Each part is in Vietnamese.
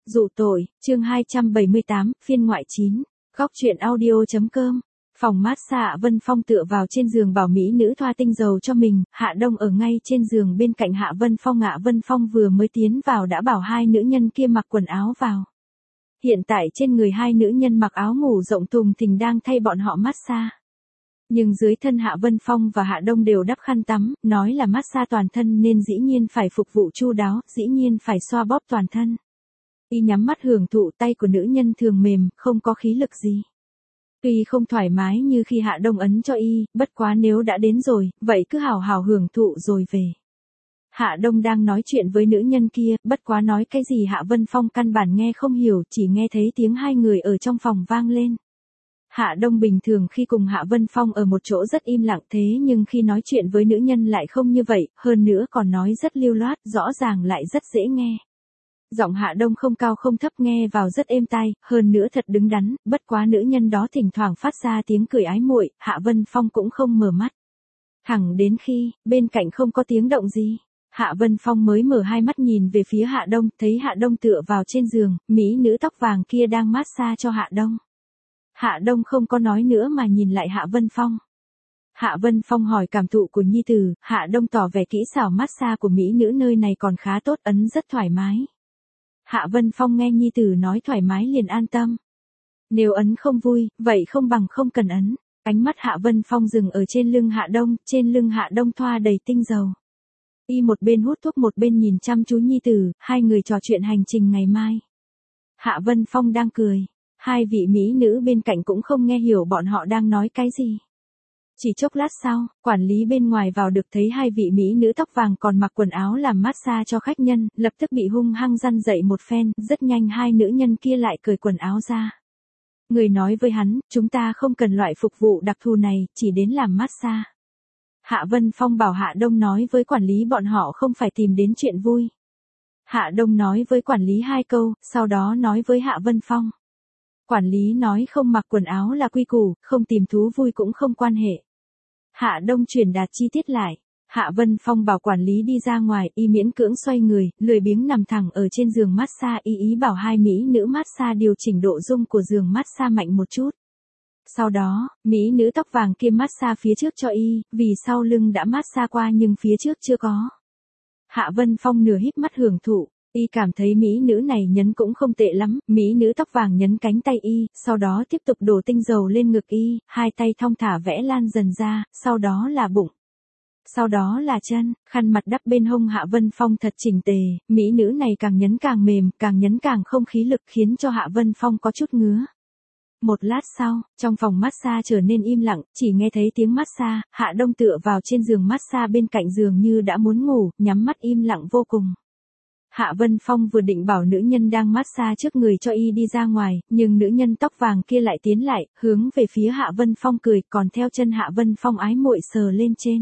Dụ tội, chương 278, phiên ngoại 9. Góc truyện audio.com. Phòng massage Hạ Vân Phong tựa vào trên giường bảo mỹ nữ thoa tinh dầu cho mình, Hạ Đông ở ngay trên giường bên cạnh Hạ Vân Phong. Hạ Vân Phong vừa mới tiến vào đã bảo hai nữ nhân kia mặc quần áo vào. Hiện tại trên người hai nữ nhân mặc áo ngủ rộng thùng thình đang thay bọn họ massage. Nhưng dưới thân Hạ Vân Phong và Hạ Đông đều đắp khăn tắm, nói là massage toàn thân nên dĩ nhiên phải phục vụ chu đáo, dĩ nhiên phải xoa bóp toàn thân. Y nhắm mắt hưởng thụ, tay của nữ nhân thường mềm, không có khí lực gì. Tuy không thoải mái như khi Hạ Đông ấn cho y, bất quá nếu đã đến rồi, vậy cứ hào hào hưởng thụ rồi về. Hạ Đông đang nói chuyện với nữ nhân kia, bất quá nói cái gì Hạ Vân Phong căn bản nghe không hiểu, chỉ nghe thấy tiếng hai người ở trong phòng vang lên. Hạ Đông bình thường khi cùng Hạ Vân Phong ở một chỗ rất im lặng, thế nhưng khi nói chuyện với nữ nhân lại không như vậy, hơn nữa còn nói rất lưu loát, rõ ràng lại rất dễ nghe. Giọng Hạ Đông không cao không thấp, nghe vào rất êm tai, hơn nữa thật đứng đắn, bất quá nữ nhân đó thỉnh thoảng phát ra tiếng cười ái muội, Hạ Vân Phong cũng không mở mắt. Thẳng đến khi, bên cạnh không có tiếng động gì, Hạ Vân Phong mới mở hai mắt nhìn về phía Hạ Đông, thấy Hạ Đông tựa vào trên giường, mỹ nữ tóc vàng kia đang massage cho Hạ Đông. Hạ Đông không có nói nữa mà nhìn lại Hạ Vân Phong. Hạ Vân Phong hỏi cảm thụ của nhi tử, Hạ Đông tỏ vẻ kỹ xảo massage của mỹ nữ nơi này còn khá tốt, ấn rất thoải mái. Hạ Vân Phong nghe nhi tử nói thoải mái liền an tâm. Nếu ấn không vui, vậy không bằng không cần ấn. Ánh mắt Hạ Vân Phong dừng ở trên lưng Hạ Đông, trên lưng Hạ Đông thoa đầy tinh dầu. Y một bên hút thuốc một bên nhìn chăm chú nhi tử, hai người trò chuyện hành trình ngày mai. Hạ Vân Phong đang cười. Hai vị mỹ nữ bên cạnh cũng không nghe hiểu bọn họ đang nói cái gì. Chỉ chốc lát sau, quản lý bên ngoài vào được thấy hai vị mỹ nữ tóc vàng còn mặc quần áo làm massage cho khách nhân, lập tức bị hung hăng răn dậy một phen, rất nhanh hai nữ nhân kia lại cởi quần áo ra. Người nói với hắn, chúng ta không cần loại phục vụ đặc thù này, chỉ đến làm massage. Hạ Vân Phong bảo Hạ Đông nói với quản lý bọn họ không phải tìm đến chuyện vui. Hạ Đông nói với quản lý hai câu, sau đó nói với Hạ Vân Phong. Quản lý nói không mặc quần áo là quy củ, không tìm thú vui cũng không quan hệ. Hạ Đông truyền đạt chi tiết lại. Hạ Vân Phong bảo quản lý đi ra ngoài, y miễn cưỡng xoay người, lười biếng nằm thẳng ở trên giường massage, ý bảo hai mỹ nữ massage điều chỉnh độ rung của giường massage mạnh một chút. Sau đó, mỹ nữ tóc vàng kia massage phía trước cho y, vì sau lưng đã massage qua nhưng phía trước chưa có. Hạ Vân Phong nửa híp mắt hưởng thụ. Y cảm thấy mỹ nữ này nhấn cũng không tệ lắm, mỹ nữ tóc vàng nhấn cánh tay y, sau đó tiếp tục đổ tinh dầu lên ngực y, hai tay thong thả vẽ lan dần ra, sau đó là bụng. Sau đó là chân, khăn mặt đắp bên hông Hạ Vân Phong thật chỉnh tề, mỹ nữ này càng nhấn càng mềm, càng nhấn càng không khí lực khiến cho Hạ Vân Phong có chút ngứa. Một lát sau, trong phòng massage trở nên im lặng, chỉ nghe thấy tiếng massage, Hạ Đông tựa vào trên giường massage bên cạnh giường như đã muốn ngủ, nhắm mắt im lặng vô cùng. Hạ Vân Phong vừa định bảo nữ nhân đang massage trước người cho y đi ra ngoài, nhưng nữ nhân tóc vàng kia lại tiến lại, hướng về phía Hạ Vân Phong cười, còn theo chân Hạ Vân Phong ái muội sờ lên trên.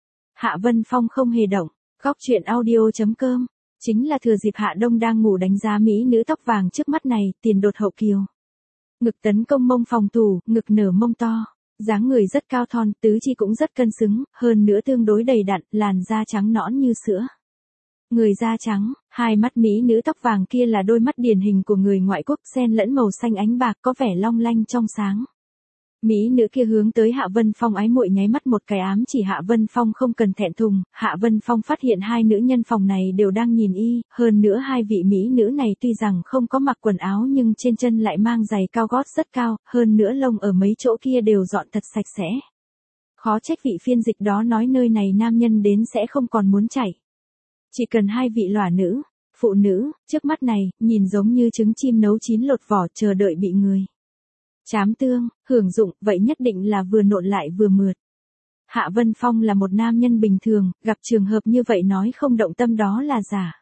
Hạ Vân Phong không hề động. Góc truyện audio.com. Chính là thừa dịp Hạ Đông đang ngủ đánh giá mỹ nữ tóc vàng trước mắt này, tiền đột hậu kiều. Ngực tấn công mông phòng thủ, ngực nở mông to. Dáng người rất cao thon, tứ chi cũng rất cân xứng, hơn nữa tương đối đầy đặn, làn da trắng nõn như sữa. Người da trắng, hai mắt mỹ nữ tóc vàng kia là đôi mắt điển hình của người ngoại quốc, xen lẫn màu xanh ánh bạc có vẻ long lanh trong sáng. Mỹ nữ kia hướng tới Hạ Vân Phong ái muội nháy mắt một cái ám chỉ Hạ Vân Phong không cần thẹn thùng. Hạ Vân Phong phát hiện hai nữ nhân phòng này đều đang nhìn y, hơn nữa hai vị mỹ nữ này tuy rằng không có mặc quần áo nhưng trên chân lại mang giày cao gót rất cao, hơn nữa lông ở mấy chỗ kia đều dọn thật sạch sẽ. Khó trách vị phiên dịch đó nói nơi này nam nhân đến sẽ không còn muốn chạy. Chỉ cần hai vị lỏa nữ, phụ nữ, trước mắt này, nhìn giống như trứng chim nấu chín lột vỏ chờ đợi bị người chám tương, hưởng dụng, vậy nhất định là vừa nộn lại vừa mượt. Hạ Vân Phong là một nam nhân bình thường, gặp trường hợp như vậy nói không động tâm đó là giả.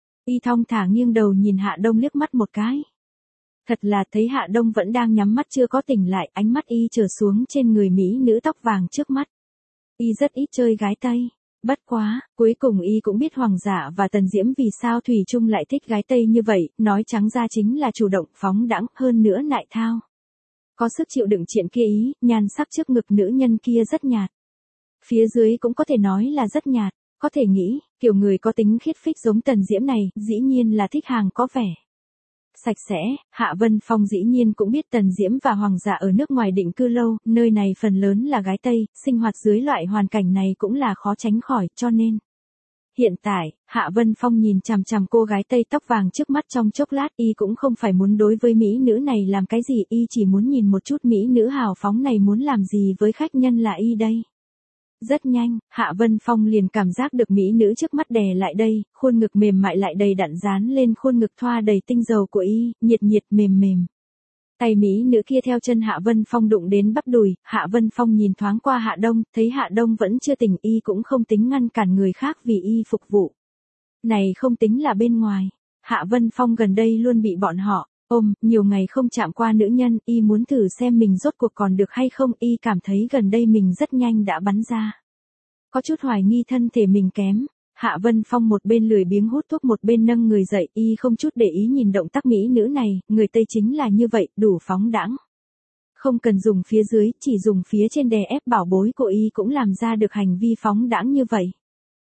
Y thong thả nghiêng đầu nhìn Hạ Đông liếc mắt một cái. Thật là thấy Hạ Đông vẫn đang nhắm mắt chưa có tỉnh lại, ánh mắt y trở xuống trên người mỹ nữ tóc vàng trước mắt. Y rất ít chơi gái Tây. Bất quá, cuối cùng y cũng biết Hoàng Dạ và Tần Diễm vì sao thủy chung lại thích gái Tây như vậy, nói trắng ra chính là chủ động, phóng đãng, hơn nữa nại thao. Có sức chịu đựng chuyện kia ý, nhan sắc trước ngực nữ nhân kia rất nhạt. Phía dưới cũng có thể nói là rất nhạt, có thể nghĩ, kiểu người có tính khiết phích giống Tần Diễm này, dĩ nhiên là thích hàng có vẻ. Sạch sẽ, Hạ Vân Phong dĩ nhiên cũng biết Tần Diễm và Hoàng Dạ ở nước ngoài định cư lâu, nơi này phần lớn là gái Tây, sinh hoạt dưới loại hoàn cảnh này cũng là khó tránh khỏi, cho nên. Hiện tại, Hạ Vân Phong nhìn chằm chằm cô gái Tây tóc vàng trước mắt trong chốc lát, y cũng không phải muốn đối với mỹ nữ này làm cái gì, y chỉ muốn nhìn một chút mỹ nữ hào phóng này muốn làm gì với khách nhân là y đây. Rất nhanh, Hạ Vân Phong liền cảm giác được mỹ nữ trước mắt đè lại đây, khuôn ngực mềm mại lại đầy đặn dán lên khuôn ngực thoa đầy tinh dầu của y, nhiệt nhiệt mềm mềm. Tay mỹ nữ kia theo chân Hạ Vân Phong đụng đến bắp đùi, Hạ Vân Phong nhìn thoáng qua Hạ Đông, thấy Hạ Đông vẫn chưa tỉnh, y cũng không tính ngăn cản người khác vì y phục vụ. Này không tính là bên ngoài, Hạ Vân Phong gần đây luôn bị bọn họ ôm, nhiều ngày không chạm qua nữ nhân, y muốn thử xem mình rốt cuộc còn được hay không, y cảm thấy gần đây mình rất nhanh đã bắn ra. Có chút hoài nghi thân thể mình kém. Hạ Vân Phong một bên lười biếng hút thuốc một bên nâng người dậy, y không chút để ý nhìn động tác mỹ nữ này, người Tây chính là như vậy, đủ phóng đãng. Không cần dùng phía dưới, chỉ dùng phía trên đè ép bảo bối của y cũng làm ra được hành vi phóng đãng như vậy.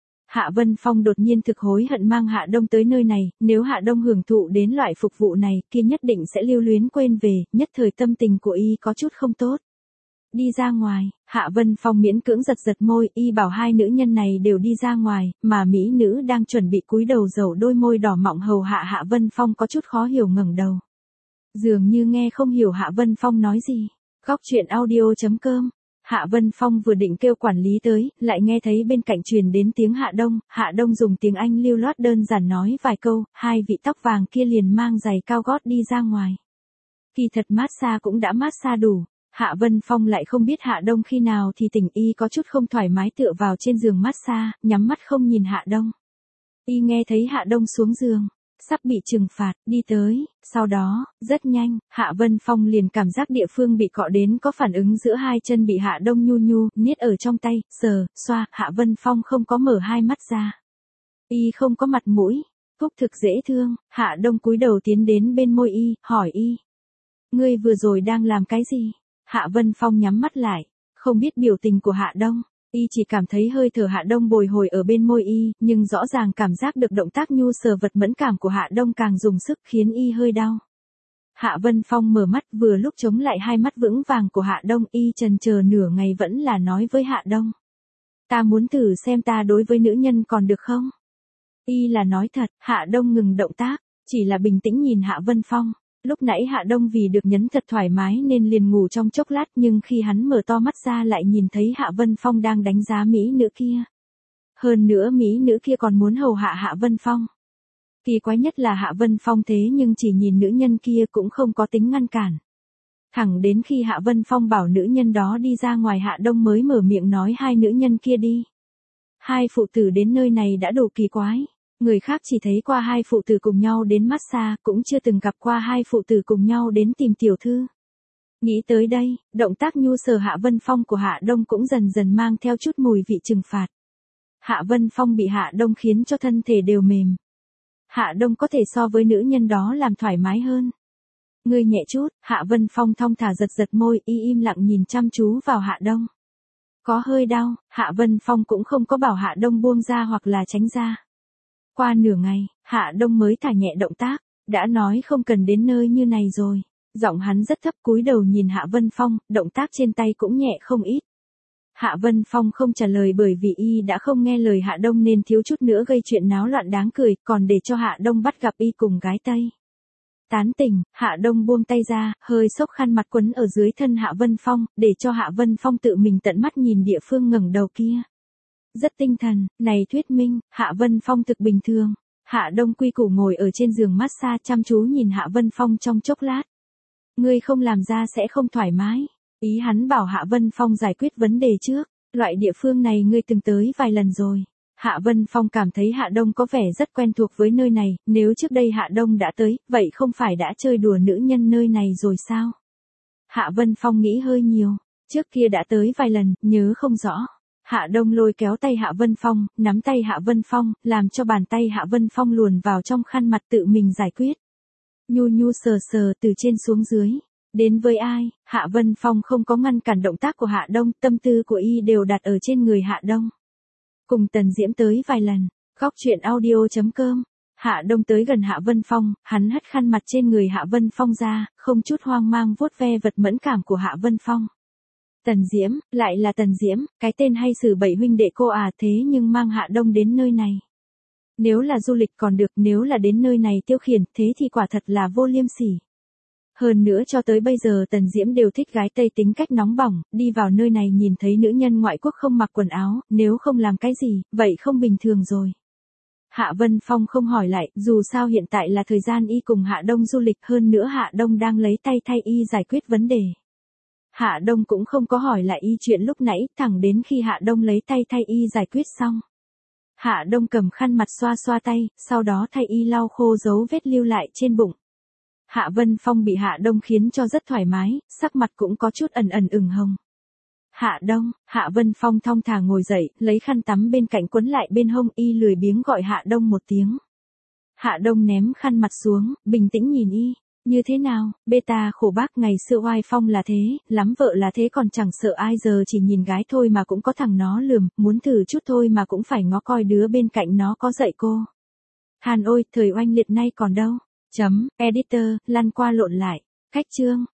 Hạ Vân Phong đột nhiên thực hối hận mang Hạ Đông tới nơi này, nếu Hạ Đông hưởng thụ đến loại phục vụ này, kia nhất định sẽ lưu luyến quên về, nhất thời tâm tình của y có chút không tốt. Đi ra ngoài, Hạ Vân Phong miễn cưỡng giật giật môi, y bảo hai nữ nhân này đều đi ra ngoài, mà mỹ nữ đang chuẩn bị cúi đầu dầu đôi môi đỏ mọng hầu hạ Hạ Vân Phong có chút khó hiểu ngẩng đầu. Dường như nghe không hiểu Hạ Vân Phong nói gì. Góc truyện audio.com. Hạ Vân Phong vừa định kêu quản lý tới, lại nghe thấy bên cạnh truyền đến tiếng Hạ Đông dùng tiếng Anh lưu loát đơn giản nói vài câu, hai vị tóc vàng kia liền mang giày cao gót đi ra ngoài. Kỳ thật massage cũng đã massage đủ. Hạ Vân Phong lại không biết Hạ Đông khi nào thì tỉnh, y có chút không thoải mái tựa vào trên giường massage, nhắm mắt không nhìn Hạ Đông. Y nghe thấy Hạ Đông xuống giường, sắp bị trừng phạt, đi tới, sau đó, rất nhanh, Hạ Vân Phong liền cảm giác địa phương bị cọ đến có phản ứng giữa hai chân bị Hạ Đông nhu niết ở trong tay, sờ, xoa, Hạ Vân Phong không có mở hai mắt ra. Y không có mặt mũi, phúc thực dễ thương, Hạ Đông cúi đầu tiến đến bên môi y, hỏi y. Ngươi vừa rồi đang làm cái gì? Hạ Vân Phong nhắm mắt lại, không biết biểu tình của Hạ Đông, y chỉ cảm thấy hơi thở Hạ Đông bồi hồi ở bên môi y, nhưng rõ ràng cảm giác được động tác nhu sờ vật mẫn cảm của Hạ Đông càng dùng sức khiến y hơi đau. Hạ Vân Phong mở mắt vừa lúc chống lại hai mắt vững vàng của Hạ Đông, y chần chờ nửa ngày vẫn là nói với Hạ Đông. Ta muốn thử xem ta đối với nữ nhân còn được không? Y là nói thật, Hạ Đông ngừng động tác, chỉ là bình tĩnh nhìn Hạ Vân Phong. Lúc nãy Hạ Đông vì được nhấn thật thoải mái nên liền ngủ trong chốc lát, nhưng khi hắn mở to mắt ra lại nhìn thấy Hạ Vân Phong đang đánh giá mỹ nữ kia. Hơn nữa mỹ nữ kia còn muốn hầu hạ Hạ Vân Phong. Kỳ quái nhất là Hạ Vân Phong thế nhưng chỉ nhìn nữ nhân kia cũng không có tính ngăn cản. Thẳng đến khi Hạ Vân Phong bảo nữ nhân đó đi ra ngoài, Hạ Đông mới mở miệng nói hai nữ nhân kia đi. Hai phụ tử đến nơi này đã đủ kỳ quái. Người khác chỉ thấy qua hai phụ tử cùng nhau đến massage, cũng chưa từng gặp qua hai phụ tử cùng nhau đến tìm tiểu thư. Nghĩ tới đây, động tác nhu sờ Hạ Vân Phong của Hạ Đông cũng dần dần mang theo chút mùi vị trừng phạt. Hạ Vân Phong bị Hạ Đông khiến cho thân thể đều mềm. Hạ Đông có thể so với nữ nhân đó làm thoải mái hơn. Ngươi nhẹ chút, Hạ Vân Phong thong thả giật giật môi, y im lặng nhìn chăm chú vào Hạ Đông. Có hơi đau, Hạ Vân Phong cũng không có bảo Hạ Đông buông ra hoặc là tránh ra. Qua nửa ngày, Hạ Đông mới thả nhẹ động tác, đã nói không cần đến nơi như này rồi. Giọng hắn rất thấp, cúi đầu nhìn Hạ Vân Phong, động tác trên tay cũng nhẹ không ít. Hạ Vân Phong không trả lời bởi vì y đã không nghe lời Hạ Đông nên thiếu chút nữa gây chuyện náo loạn đáng cười, còn để cho Hạ Đông bắt gặp y cùng gái Tây. Tán tỉnh, Hạ Đông buông tay ra, hơi xốc khăn mặt quấn ở dưới thân Hạ Vân Phong, để cho Hạ Vân Phong tự mình tận mắt nhìn địa phương ngẩng đầu kia. Rất tinh thần, này thuyết minh, Hạ Vân Phong thực bình thường. Hạ Đông quy củ ngồi ở trên giường massage chăm chú nhìn Hạ Vân Phong trong chốc lát. Ngươi không làm ra sẽ không thoải mái. Ý hắn bảo Hạ Vân Phong giải quyết vấn đề trước. Loại địa phương này ngươi từng tới vài lần rồi. Hạ Vân Phong cảm thấy Hạ Đông có vẻ rất quen thuộc với nơi này. Nếu trước đây Hạ Đông đã tới, vậy không phải đã chơi đùa nữ nhân nơi này rồi sao? Hạ Vân Phong nghĩ hơi nhiều. Trước kia đã tới vài lần, nhớ không rõ. Hạ Đông lôi kéo tay Hạ Vân Phong, nắm tay Hạ Vân Phong, làm cho bàn tay Hạ Vân Phong luồn vào trong khăn mặt tự mình giải quyết. Nhu sờ sờ từ trên xuống dưới. Đến với ai, Hạ Vân Phong không có ngăn cản động tác của Hạ Đông, tâm tư của y đều đặt ở trên người Hạ Đông. Cùng Tần Diễm tới vài lần. Góc truyện audio.com Hạ Đông tới gần Hạ Vân Phong, hắn hất khăn mặt trên người Hạ Vân Phong ra, không chút hoang mang vuốt ve vật mẫn cảm của Hạ Vân Phong. Tần Diễm, lại là Tần Diễm, cái tên hay xử bảy huynh đệ cô à, thế nhưng mang Hạ Đông đến nơi này. Nếu là du lịch còn được, nếu là đến nơi này tiêu khiển, thế thì quả thật là vô liêm sỉ. Hơn nữa cho tới bây giờ Tần Diễm đều thích gái Tây tính cách nóng bỏng, đi vào nơi này nhìn thấy nữ nhân ngoại quốc không mặc quần áo, nếu không làm cái gì, vậy không bình thường rồi. Hạ Vân Phong không hỏi lại, dù sao hiện tại là thời gian y cùng Hạ Đông du lịch, hơn nữa Hạ Đông đang lấy tay thay y giải quyết vấn đề. Hạ Đông cũng không có hỏi lại y chuyện lúc nãy, thẳng đến khi Hạ Đông lấy tay thay y giải quyết xong. Hạ Đông cầm khăn mặt xoa xoa tay, sau đó thay y lau khô dấu vết lưu lại trên bụng. Hạ Vân Phong bị Hạ Đông khiến cho rất thoải mái, sắc mặt cũng có chút ẩn ẩn ửng hồng. Hạ Đông, Hạ Vân Phong thong thả ngồi dậy, lấy khăn tắm bên cạnh quấn lại bên hông, y lười biếng gọi Hạ Đông một tiếng. Hạ Đông ném khăn mặt xuống, bình tĩnh nhìn y. Như thế nào, beta khổ bác ngày xưa oai phong là thế, lắm vợ là thế còn chẳng sợ ai, giờ chỉ nhìn gái thôi mà cũng có thằng nó lườm, muốn thử chút thôi mà cũng phải ngó coi đứa bên cạnh nó có dạy cô. Hàn ôi, thời oanh liệt nay còn đâu. Editor, lăn qua lộn lại. Cách chương.